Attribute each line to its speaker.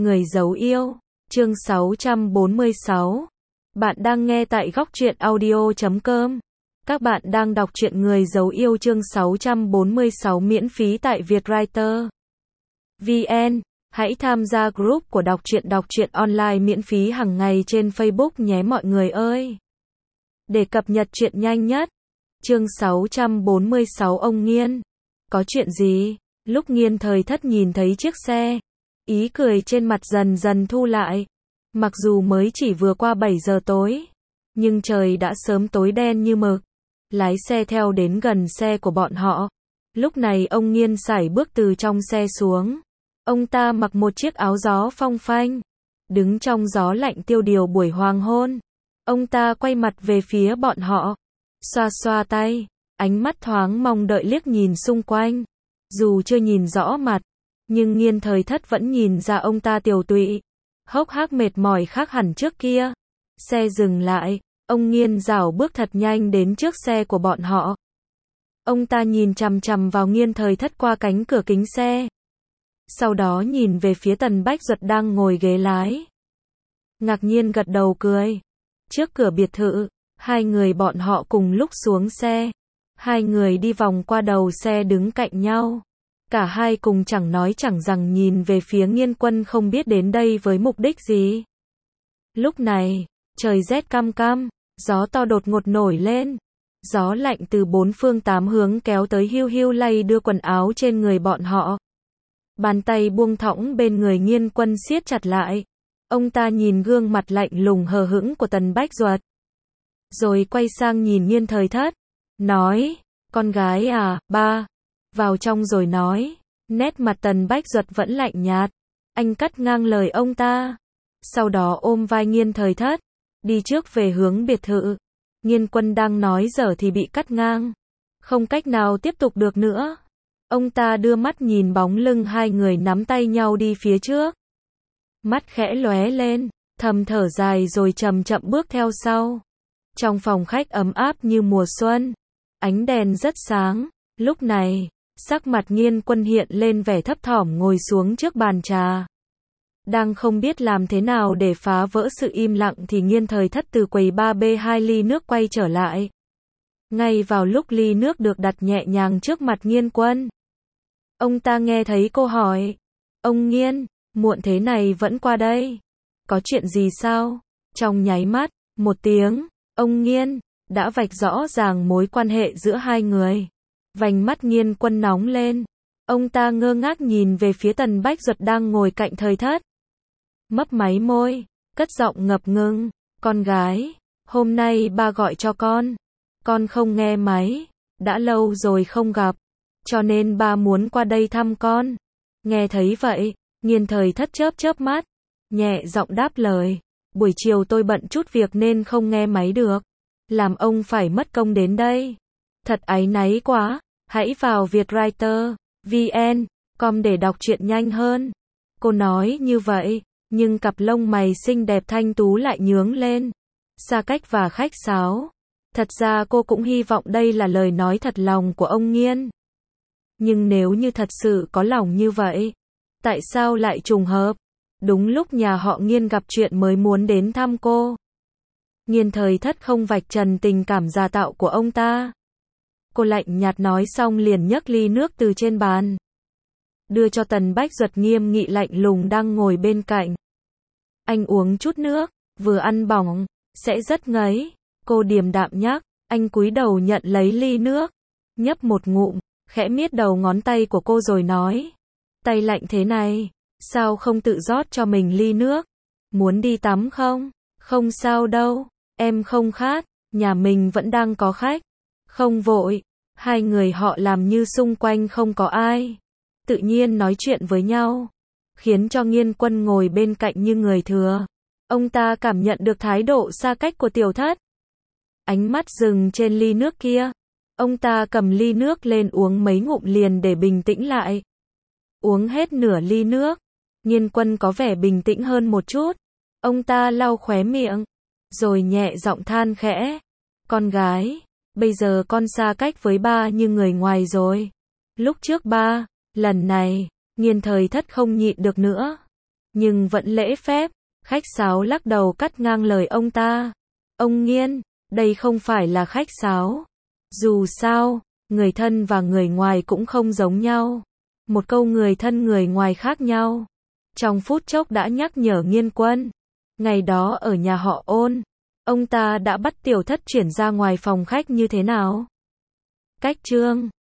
Speaker 1: Người giấu yêu, chương 646. Bạn đang nghe tại góc truyện audio.com. Các bạn đang đọc truyện Người giấu yêu chương 646 miễn phí tại Vietwriter VN. Hãy tham gia group của đọc truyện online miễn phí hàng ngày trên Facebook nhé mọi người ơi. Để cập nhật truyện nhanh nhất. Chương 646 ông Nghiên. Có chuyện gì? Lúc Nghiên Thời Thất nhìn thấy chiếc xe, ý cười trên mặt dần dần thu lại. Mặc dù mới chỉ vừa qua 7 giờ tối, nhưng trời đã sớm tối đen như mực. Lái xe theo đến gần xe của bọn họ. Lúc này ông Nghiên sải bước từ trong xe xuống. Ông ta mặc một chiếc áo gió phong phanh, đứng trong gió lạnh tiêu điều buổi hoàng hôn. Ông ta quay mặt về phía bọn họ, xoa xoa tay, ánh mắt thoáng mong đợi liếc nhìn xung quanh. Dù chưa nhìn rõ mặt, nhưng Nghiên Thời Thất vẫn nhìn ra ông ta tiều tụy, hốc hác mệt mỏi khác hẳn trước kia. Xe dừng lại, ông Nghiên rảo bước thật nhanh đến trước xe của bọn họ. Ông ta nhìn chằm chằm vào Nghiên Thời Thất qua cánh cửa kính xe. Sau đó nhìn về phía Tần Bách Duật đang ngồi ghế lái. Ngạc nhiên gật đầu cười. Trước cửa biệt thự, hai người bọn họ cùng lúc xuống xe. Hai người đi vòng qua đầu xe đứng cạnh nhau. Cả hai cùng chẳng nói chẳng rằng nhìn về phía Nghiên Quân không biết đến đây với mục đích gì. Lúc này, trời rét căm căm, gió to đột ngột nổi lên. Gió lạnh từ bốn phương tám hướng kéo tới hiu hiu lay đưa quần áo trên người bọn họ. Bàn tay buông thõng bên người Nghiên Quân siết chặt lại. Ông ta nhìn gương mặt lạnh lùng hờ hững của Tần Bách Duật, rồi quay sang nhìn Nghiên Thời Thất, nói, con gái à, ba, vào trong rồi nói. Nét mặt Tần Bách Duật vẫn lạnh nhạt. Anh cắt ngang lời ông ta. Sau đó ôm vai Nghiên Thời Thất, đi trước về hướng biệt thự. Nghiên Quân đang nói dở thì bị cắt ngang. Không cách nào tiếp tục được nữa. Ông ta đưa mắt nhìn bóng lưng hai người nắm tay nhau đi phía trước. Mắt khẽ lóe lên, thầm thở dài rồi chậm chậm bước theo sau. Trong phòng khách ấm áp như mùa xuân, ánh đèn rất sáng. Lúc này, sắc mặt Nghiên Quân hiện lên vẻ thấp thỏm ngồi xuống trước bàn trà. Đang không biết làm thế nào để phá vỡ sự im lặng thì Nghiên Thời Thất từ quầy bar bê 2 ly nước quay trở lại. Ngay vào lúc ly nước được đặt nhẹ nhàng trước mặt Nghiên Quân, ông ta nghe thấy cô hỏi, ông Nghiên, muộn thế này vẫn qua đây, có chuyện gì sao? Trong nháy mắt, một tiếng, ông Nghiên, đã vạch rõ ràng mối quan hệ giữa hai người. Vành mắt Nghiên Quân nóng lên. Ông ta ngơ ngác nhìn về phía Tần Bách Duật đang ngồi cạnh Thời Thất. Mấp máy môi, cất giọng ngập ngừng, con gái, hôm nay ba gọi cho con không nghe máy, đã lâu rồi không gặp, cho nên ba muốn qua đây thăm con. Nghe thấy vậy, Nghiên Thời Thất chớp chớp mắt, nhẹ giọng đáp lời, buổi chiều tôi bận chút việc nên không nghe máy được, làm ông phải mất công đến đây. Thật áy náy quá, hãy vào Vietwriter VN.com để đọc truyện nhanh hơn. Cô nói như vậy, nhưng cặp lông mày xinh đẹp thanh tú lại nhướng lên. Xa cách và khách sáo. Thật ra cô cũng hy vọng đây là lời nói thật lòng của ông Nghiên. Nhưng nếu như thật sự có lòng như vậy, tại sao lại trùng hợp? Đúng lúc nhà họ Nghiên gặp chuyện mới muốn đến thăm cô. Nghiên Thời Thất không vạch trần tình cảm giả tạo của ông ta. Cô lạnh nhạt nói xong liền nhấc ly nước từ trên bàn, đưa cho Tần Bách Duật nghiêm nghị lạnh lùng đang ngồi bên cạnh. Anh uống chút nước, vừa ăn bỏng, sẽ rất ngấy. Cô điềm đạm nhắc. Anh cúi đầu nhận lấy ly nước, nhấp một ngụm, khẽ miết đầu ngón tay của cô rồi nói, tay lạnh thế này, sao không tự rót cho mình ly nước? Muốn đi tắm không? Không sao đâu, em không khát, nhà mình vẫn đang có khách. Không vội. Hai người họ làm như xung quanh không có ai, tự nhiên nói chuyện với nhau, khiến cho Nghiên Quân ngồi bên cạnh như người thừa. Ông ta cảm nhận được thái độ xa cách của Tiểu Thất. Ánh mắt dừng trên ly nước kia. Ông ta cầm ly nước lên uống mấy ngụm liền để bình tĩnh lại. Uống hết nửa ly nước, Nghiên Quân có vẻ bình tĩnh hơn một chút. Ông ta lau khóe miệng, rồi nhẹ giọng than khẽ, con gái, bây giờ con xa cách với ba như người ngoài rồi. Lúc trước ba, lần này, Nghiên Thời Thất không nhịn được nữa. nhưng vẫn lễ phép. Khách sáo lắc đầu cắt ngang lời ông ta. Ông Nghiên, đây không phải là khách sáo. Dù sao, người thân và người ngoài cũng không giống nhau. Một câu người thân người ngoài khác nhau. Trong phút chốc đã nhắc nhở Nghiên Quân. Ngày đó ở nhà họ Ôn, ông ta đã bắt Tiểu Thất chuyển ra ngoài phòng khách như thế nào? Cách Trương